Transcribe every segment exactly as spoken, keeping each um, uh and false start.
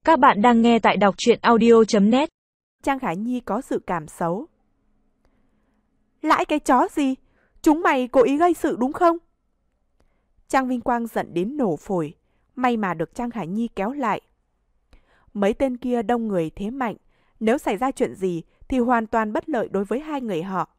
Các bạn đang nghe tại đọc truyện audio chấm net. Trang Khả Nhi có dự cảm xấu. Lãi cái chó gì? Chúng mày cố ý gây sự đúng không? Trang Vinh Quang giận đến nổ phổi. May mà được Trang Khả Nhi kéo lại. Mấy tên kia đông người thế mạnh. Nếu xảy ra chuyện gì thì hoàn toàn bất lợi đối với hai người họ.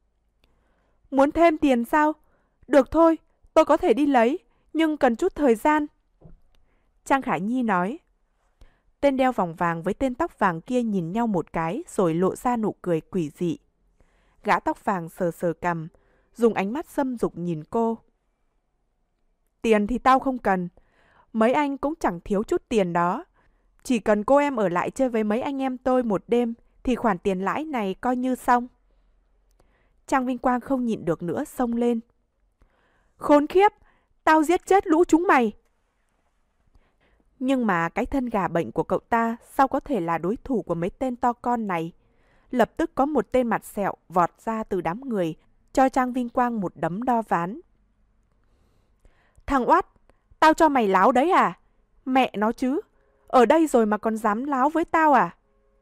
Muốn thêm tiền sao? Được thôi, tôi có thể đi lấy, nhưng cần chút thời gian. Trang Khả Nhi nói. Tên đeo vòng vàng với tên tóc vàng kia nhìn nhau một cái rồi lộ ra nụ cười quỷ dị. Gã tóc vàng sờ sờ cằm, dùng ánh mắt xâm dục nhìn cô. Tiền thì tao không cần, mấy anh cũng chẳng thiếu chút tiền đó. Chỉ cần cô em ở lại chơi với mấy anh em tôi một đêm thì khoản tiền lãi này coi như xong. Trang Vinh Quang không nhịn được nữa xông lên. Khốn khiếp, tao giết chết lũ chúng mày. Nhưng mà cái thân gà bệnh của cậu ta sao có thể là đối thủ của mấy tên to con này? Lập tức có một tên mặt sẹo vọt ra từ đám người, cho Trang Vinh Quang một đấm đo ván. Thằng oát, tao cho mày láo đấy à? Mẹ nó chứ, ở đây rồi mà còn dám láo với tao à?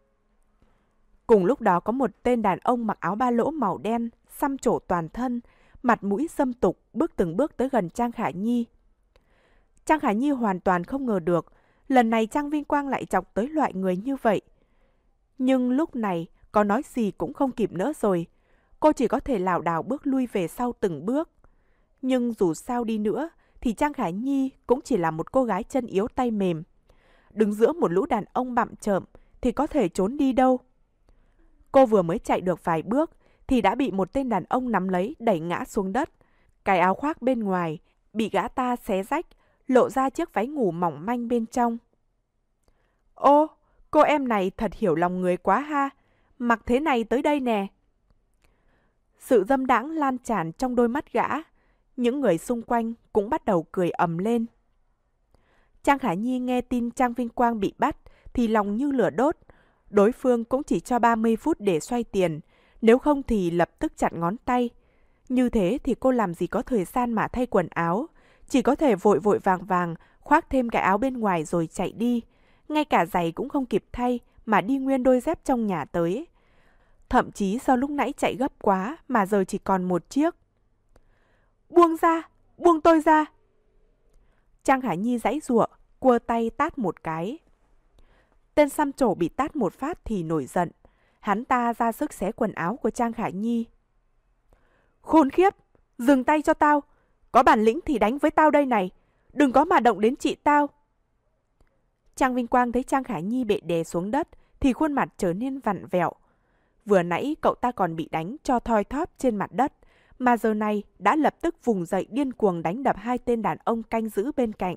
Cùng lúc đó có một tên đàn ông mặc áo ba lỗ màu đen, xăm trổ toàn thân, mặt mũi xâm tục bước từng bước tới gần Trang Khả Nhi. Trang Khả Nhi hoàn toàn không ngờ được, lần này Trang Vinh Quang lại chọc tới loại người như vậy. Nhưng lúc này, có nói gì cũng không kịp nữa rồi. Cô chỉ có thể lảo đảo bước lui về sau từng bước. Nhưng dù sao đi nữa, thì Trang Khả Nhi cũng chỉ là một cô gái chân yếu tay mềm. Đứng giữa một lũ đàn ông bặm trợm, thì có thể trốn đi đâu. Cô vừa mới chạy được vài bước, thì đã bị một tên đàn ông nắm lấy đẩy ngã xuống đất. Cái áo khoác bên ngoài, bị gã ta xé rách, lộ ra chiếc váy ngủ mỏng manh bên trong. Ô, cô em này thật hiểu lòng người quá ha, mặc thế này tới đây nè. Sự dâm đãng lan tràn trong đôi mắt gã, những người xung quanh cũng bắt đầu cười ầm lên. Trang Khả Nhi nghe tin Trang Vinh Quang bị bắt thì lòng như lửa đốt, đối phương cũng chỉ cho ba mươi phút để xoay tiền, nếu không thì lập tức chặt ngón tay. Như thế thì cô làm gì có thời gian mà thay quần áo, chỉ có thể vội vội vàng vàng khoác thêm cái áo bên ngoài rồi chạy đi. Ngay cả giày cũng không kịp thay mà đi nguyên đôi dép trong nhà tới. Thậm chí do lúc nãy chạy gấp quá mà giờ chỉ còn một chiếc. Buông ra, buông tôi ra. Trang Khả Nhi giãy giụa, cua tay tát một cái. Tên xăm trổ bị tát một phát thì nổi giận. Hắn ta ra sức xé quần áo của Trang Khả Nhi. Khốn khiếp, dừng tay cho tao. Có bản lĩnh thì đánh với tao đây này. Đừng có mà động đến chị tao. Trang Vinh Quang thấy Trang Khả Nhi bị đè xuống đất thì khuôn mặt trở nên vặn vẹo. Vừa nãy cậu ta còn bị đánh cho thoi thóp trên mặt đất, mà giờ này đã lập tức vùng dậy điên cuồng đánh đập hai tên đàn ông canh giữ bên cạnh.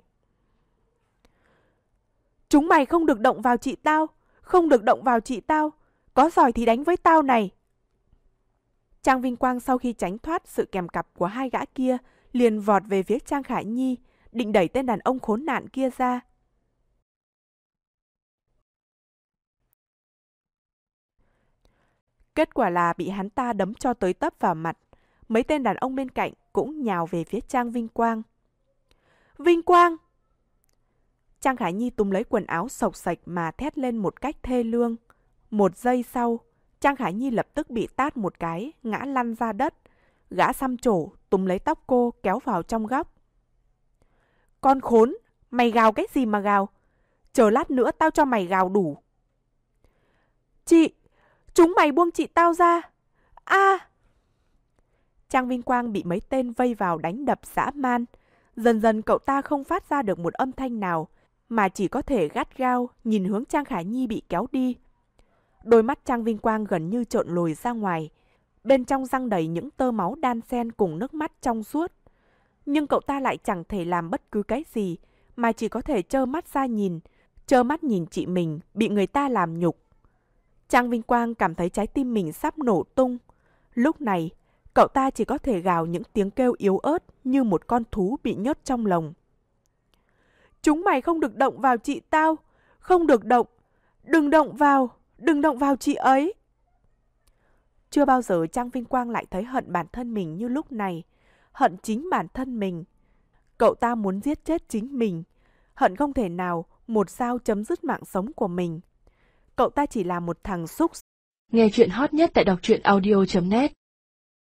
Chúng mày không được động vào chị tao, không được động vào chị tao, có giỏi thì đánh với tao này. Trang Vinh Quang sau khi tránh thoát sự kèm cặp của hai gã kia, liền vọt về phía Trang Khả Nhi, định đẩy tên đàn ông khốn nạn kia ra. Kết quả là bị hắn ta đấm cho tới tấp vào mặt. Mấy tên đàn ông bên cạnh cũng nhào về phía Trang Vinh Quang. Vinh Quang! Trang Khả Nhi túm lấy quần áo xộc xệch mà thét lên một cách thê lương. Một giây sau, Trang Khả Nhi lập tức bị tát một cái, ngã lăn ra đất. Gã xăm trổ túm lấy tóc cô kéo vào trong góc. Con khốn, mày gào cái gì mà gào? Chờ lát nữa tao cho mày gào đủ. Chị! Chúng mày buông chị tao ra! A! À! Trang Vinh Quang bị mấy tên vây vào đánh đập dã man. Dần dần cậu ta không phát ra được một âm thanh nào, mà chỉ có thể gắt gao nhìn hướng Trang Khả Nhi bị kéo đi. Đôi mắt Trang Vinh Quang gần như trợn lồi ra ngoài. Bên trong răng đầy những tơ máu đan xen cùng nước mắt trong suốt. Nhưng cậu ta lại chẳng thể làm bất cứ cái gì, mà chỉ có thể trơ mắt ra nhìn, trơ mắt nhìn chị mình bị người ta làm nhục. Trang Vinh Quang cảm thấy trái tim mình sắp nổ tung. Lúc này, cậu ta chỉ có thể gào những tiếng kêu yếu ớt như một con thú bị nhốt trong lồng. Chúng mày không được động vào chị tao, không được động, đừng động vào, đừng động vào chị ấy. Chưa bao giờ Trang Vinh Quang lại thấy hận bản thân mình như lúc này, hận chính bản thân mình. Cậu ta muốn giết chết chính mình, hận không thể nào một dao chấm dứt mạng sống của mình. Cậu ta chỉ là một thằng xúc. Nghe chuyện hot nhất tại đọc truyện audio chấm net